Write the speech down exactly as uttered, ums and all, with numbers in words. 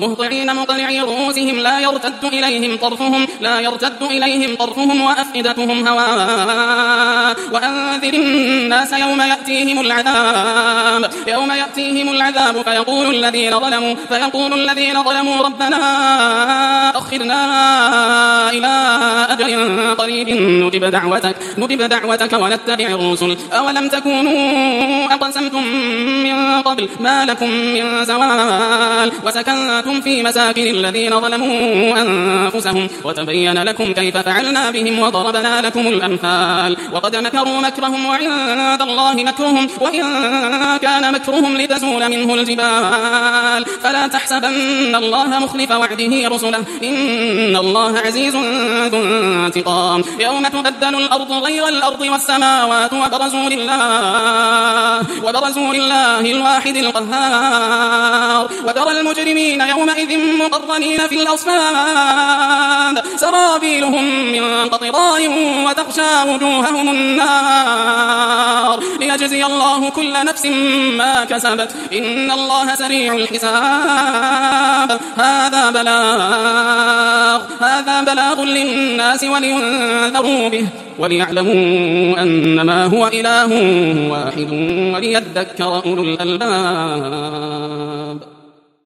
مهطعين مقنعي رؤوسهم لا يرتد إليهم طرفهم لا يرتد إليهم طرفهم وأفئدتهم هواء وأنذر الناس يوم يأتيهم العذاب يوم يأتيهم العذاب فيقول الذين ظلموا فيقول الذين ظلموا ربنا أخرنا إلى أجل قريب نجب دعوتك نجب دعوتك ونتبع الرسل أولم تكونوا أقسمتم من قبل ما لكم من زوال وسكنتم في مساكن الذين ظلموا أنفسهم وتبين لكم كيف فعلنا بهم وضربنا لكم الأمثال وقد مكروا مكرهم وعند الله مكرهم وإن كان مكرهم لتزول منه الجبال فلا تحسبن الله مخلف وعده رسله إن الله عزيز ذو انتقام يوم تبدل الأرض غير الأرض والسماوات وبرزوا لله وبرزوا لله الواحد القهار وترى المجرمين يومئذ مقرنين في الأصفاد سرابيلهم من قطران وتغشى وجوههم النار ليجزي الله كل نفس ما كسبت إن الله سريع الحساب هذا بلاغ هذا بلاغ للناس ولينذروا به وليعلموا أنما هو إله واحد وليذكر أولو الألباب.